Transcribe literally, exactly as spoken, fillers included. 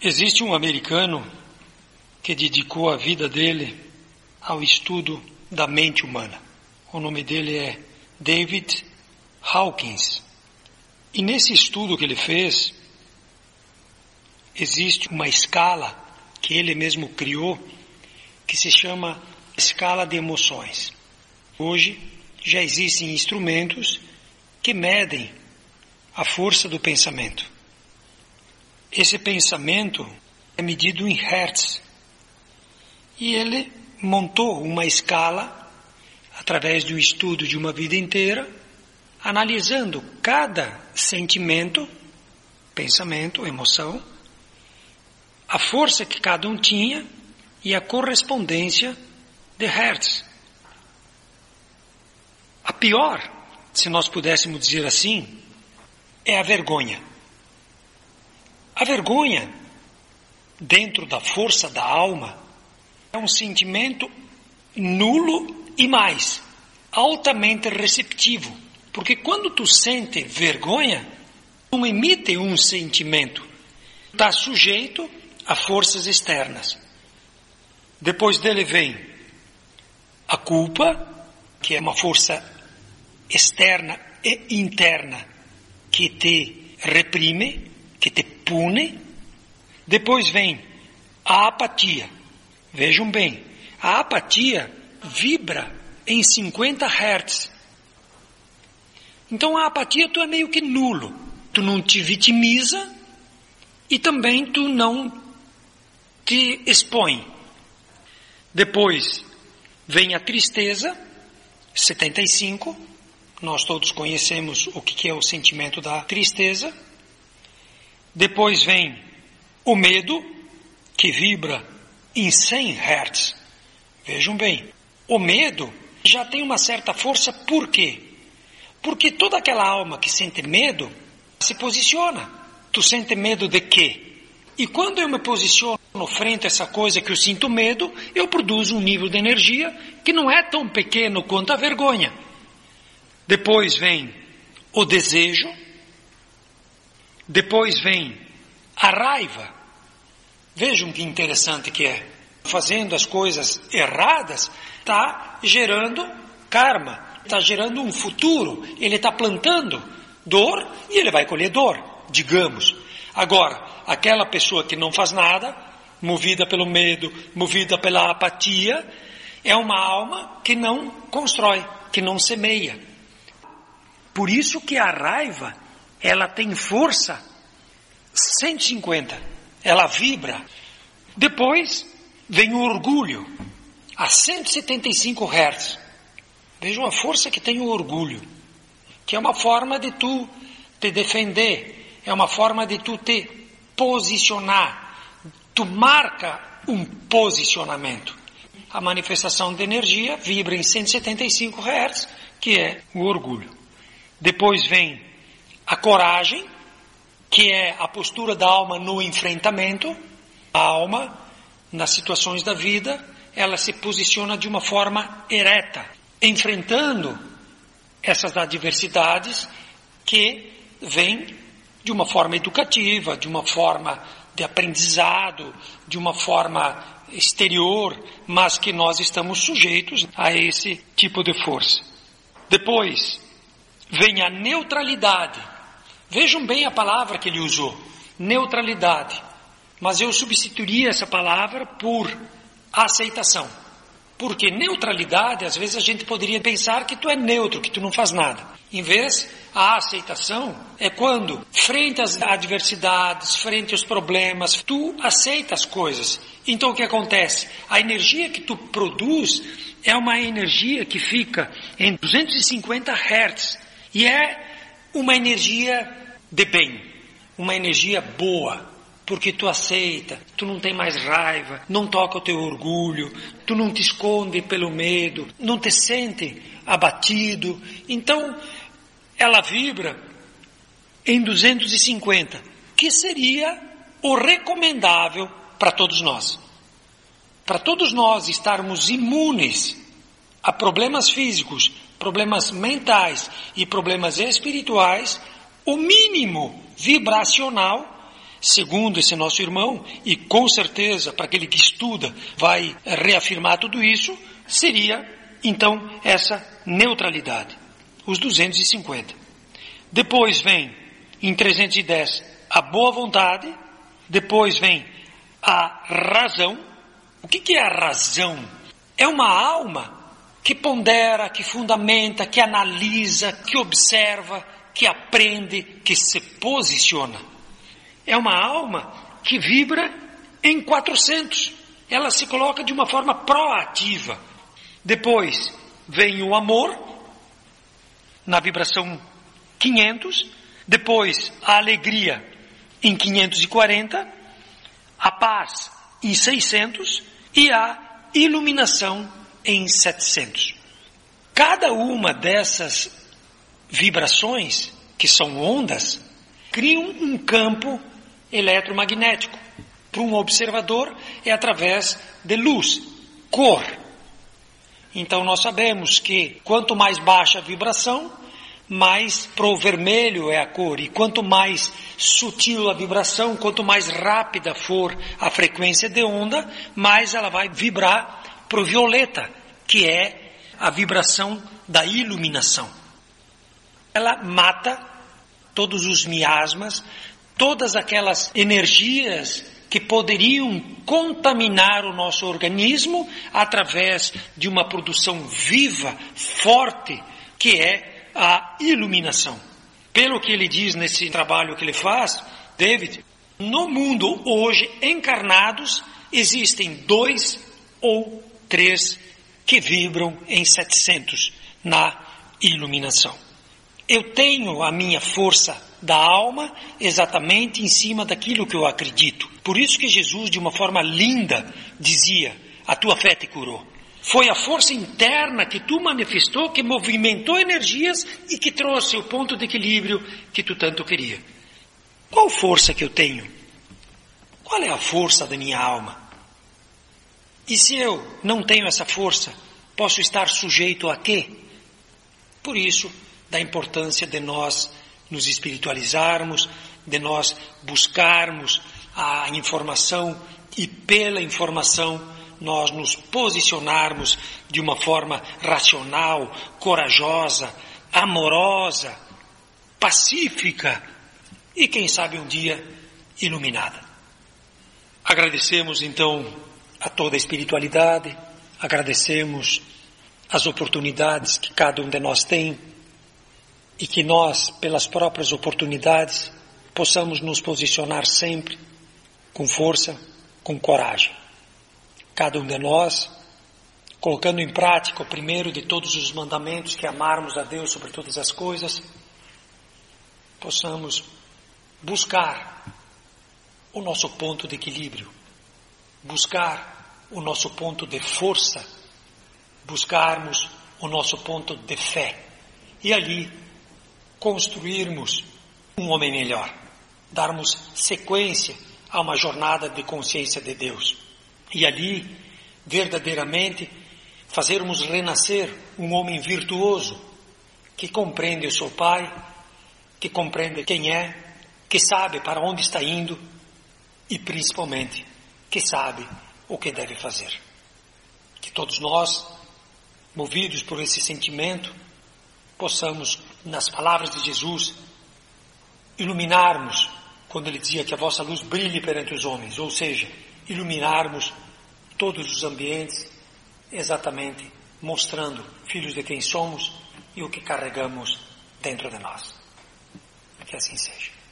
Existe um americano que dedicou a vida dele ao estudo da mente humana. O nome dele é David Hawkins. E nesse estudo que ele fez, existe uma escala que ele mesmo criou, que se chama escala de emoções. Hoje já existem instrumentos que medem a força do pensamento. Esse pensamento é medido em hertz. E ele montou uma escala, através do estudo de uma vida inteira, analisando cada sentimento, pensamento, emoção, a força que cada um tinha e a correspondência de hertz. A pior, se nós pudéssemos dizer assim, é a vergonha. A vergonha, dentro da força da alma, é um sentimento nulo e mais, altamente receptivo. Porque quando tu sente vergonha, tu emite um sentimento. Está sujeito a forças externas. Depois dele vem a culpa, que é uma força externa e interna que te reprime, que te pune. Depois vem a apatia. Vejam bem, a apatia vibra em cinquenta hertz. Então a apatia tu é meio que nulo. Tu não te vitimiza e também tu não te expõe. Depois vem a tristeza, setenta e cinco. Nós todos conhecemos o que é o sentimento da tristeza. Depois vem o medo, que vibra em cem hertz. Vejam bem, o medo já tem uma certa força. Por quê? Porque toda aquela alma que sente medo se posiciona. Tu sente medo de quê? E quando eu me posiciono frente a essa coisa que eu sinto medo, eu produzo um nível de energia que não é tão pequeno quanto a vergonha. Depois vem o desejo. Depois vem a raiva. Vejam que interessante que é. Fazendo as coisas erradas, está gerando karma, está gerando um futuro. Ele está plantando dor e ele vai colher dor, digamos. Agora, aquela pessoa que não faz nada, movida pelo medo, movida pela apatia, é uma alma que não constrói, que não semeia. Por isso que a raiva, ela tem força cento e cinquenta, ela vibra. Depois vem o orgulho, a cento e setenta e cinco hertz. Vejam a força que tem o orgulho, que é uma forma de tu te defender, é uma forma de tu te posicionar. Tu marca um posicionamento. A manifestação de energia vibra em cento e setenta e cinco hertz, que é o orgulho. Depois vem a coragem, que é a postura da alma no enfrentamento. A alma, nas situações da vida, ela se posiciona de uma forma ereta, enfrentando essas adversidades que vêm de uma forma educativa, de uma forma de aprendizado, de uma forma exterior, mas que nós estamos sujeitos a esse tipo de força. Depois vem a neutralidade. Vejam bem a palavra que ele usou, neutralidade. Mas eu substituiria essa palavra por aceitação. Porque neutralidade, às vezes a gente poderia pensar que tu é neutro, que tu não faz nada. Em vez, a aceitação é quando, frente às adversidades, frente aos problemas, tu aceita as coisas. Então o que acontece? A energia que tu produz é uma energia que fica em duzentos e cinquenta hertz. E é uma energia de bem, uma energia boa. Porque tu aceita, tu não tem mais raiva, não toca o teu orgulho, tu não te esconde pelo medo, não te sente abatido. Então, ela vibra em duzentos e cinquenta, que seria o recomendável para todos nós. Para todos nós estarmos imunes a problemas físicos, problemas mentais e problemas espirituais, o mínimo vibracional segundo esse nosso irmão, e com certeza para aquele que estuda vai reafirmar tudo isso, seria então essa neutralidade, os duzentos e cinquenta. Depois vem, em trezentos e dez, a boa vontade, depois vem a razão. O que que é a razão? É uma alma que pondera, que fundamenta, que analisa, que observa, que aprende, que se posiciona. É uma alma que vibra em quatrocentos. Ela se coloca de uma forma proativa. Depois vem o amor, na vibração quinhentos. Depois a alegria em quinhentos e quarenta. A paz em seiscentos. E a iluminação em setecentos. Cada uma dessas vibrações, que são ondas, criam um campo eletromagnético. Para um observador é através de luz, cor. Então nós sabemos que quanto mais baixa a vibração, mais pro vermelho é a cor. E quanto mais sutil a vibração, quanto mais rápida for a frequência de onda, mais ela vai vibrar pro violeta, que é a vibração da iluminação. Ela mata todos os miasmas, todas aquelas energias que poderiam contaminar o nosso organismo através de uma produção viva, forte, que é a iluminação. Pelo que ele diz nesse trabalho que ele faz, David, no mundo hoje encarnados existem dois ou três que vibram em setecentos na iluminação. Eu tenho a minha força da alma exatamente em cima daquilo que eu acredito. Por isso que Jesus, de uma forma linda, dizia: a tua fé te curou. Foi a força interna que tu manifestou, que movimentou energias e que trouxe o ponto de equilíbrio que tu tanto queria. Qual força que eu tenho? Qual é a força da minha alma? E se eu não tenho essa força, posso estar sujeito a quê? Por isso, da importância de nós nos espiritualizarmos, de nós buscarmos a informação e pela informação nós nos posicionarmos de uma forma racional, corajosa, amorosa, pacífica e, quem sabe, um dia iluminada. Agradecemos, então, a toda a espiritualidade, agradecemos as oportunidades que cada um de nós tem e que nós, pelas próprias oportunidades, possamos nos posicionar sempre com força, com coragem. Cada um de nós, colocando em prática o primeiro de todos os mandamentos, que é amarmos a Deus sobre todas as coisas, possamos buscar o nosso ponto de equilíbrio, buscar o nosso ponto de força, buscarmos o nosso ponto de fé e ali construirmos um homem melhor, darmos sequência a uma jornada de consciência de Deus. E ali, verdadeiramente, fazermos renascer um homem virtuoso, que compreende o seu Pai, que compreende quem é, que sabe para onde está indo e, principalmente, que sabe o que deve fazer. Que todos nós, movidos por esse sentimento, possamos, nas palavras de Jesus, iluminarmos, quando ele dizia que a vossa luz brilhe perante os homens, ou seja, iluminarmos todos os ambientes, exatamente mostrando filhos de quem somos e o que carregamos dentro de nós. Que assim seja.